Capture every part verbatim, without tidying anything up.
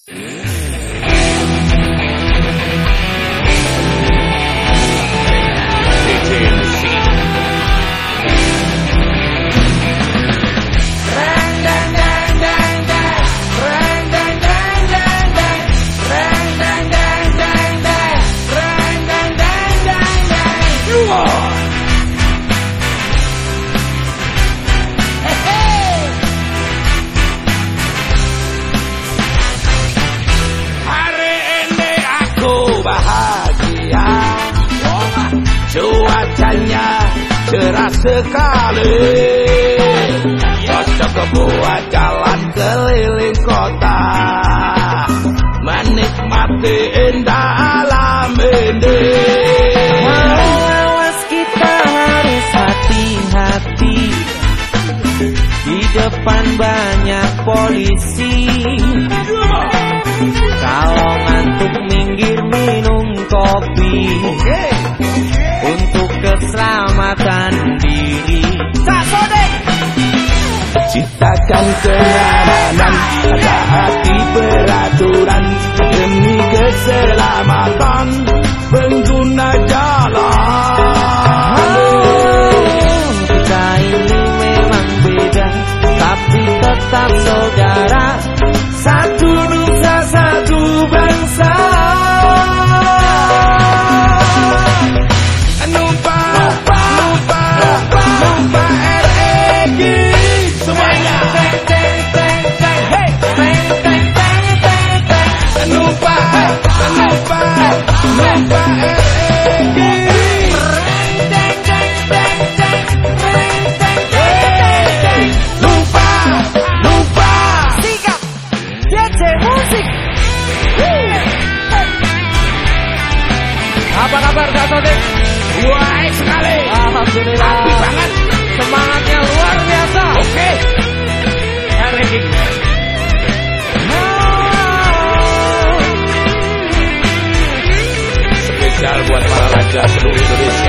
Bahagia, cuacanya cerah sekali, cocok buat jalan keliling kota, menikmati indah alam ini. Awas kita harus hati-hati, di depan banyak polisi. Kalau ngantuk minggir minum kopi, okay. Untuk keselamatan diri. Sasodek. Ciptakan kenyamanan, taati peraturan demi keselamatan pengguna jalan. Oh, kita ini memang beda, tapi tetap saudara. Satu nusa, satu bangsa. Numpah, numpah, numpah, numpah R E G. Semuanya. Numpah, numpah, numpah R E G. Numpah, numpah. Sikap D J Musik. Apa kabar Kak Sodik? Baik sekali. Alhamdulillah. Happy banget. Semangatnya luar biasa. Oke. R E G. Spesial buat para raja seluruh Indonesia.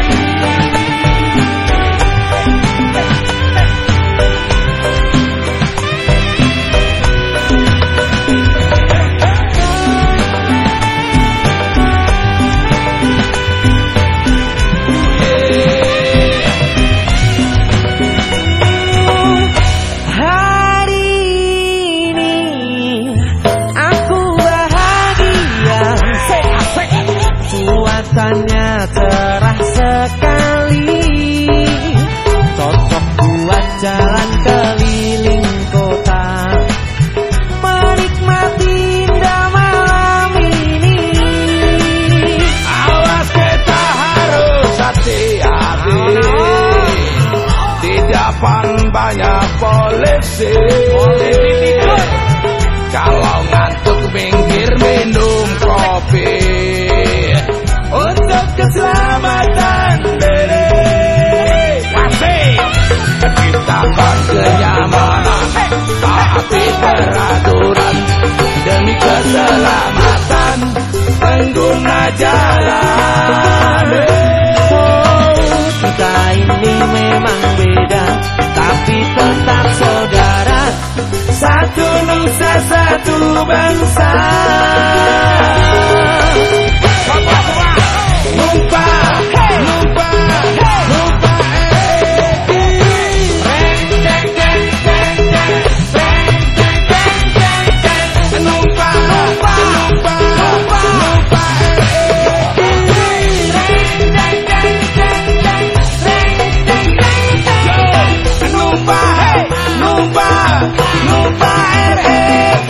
Cuacanya cerah sekali, cocok buat jalan keliling kota, menikmati indah malam ini. Awas kita harus hati-hati, di depan banyak polisi. Kalau ngantuk minggir minum kopi, untuk keselamatan diri. Masih ciptakan kenyamanan, taati peraturan demi keselamatan pengguna jalan. Oh, kita ini memang beda, tapi tetap saudara. Satu nusa, satu bangsa. Numpah, numpah, numpah R E G. Numpah, numpah, numpah, numpah R E G. Numpah, numpah, numpah R E G.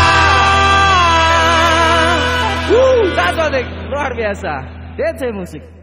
Luar biasa, D J Musik.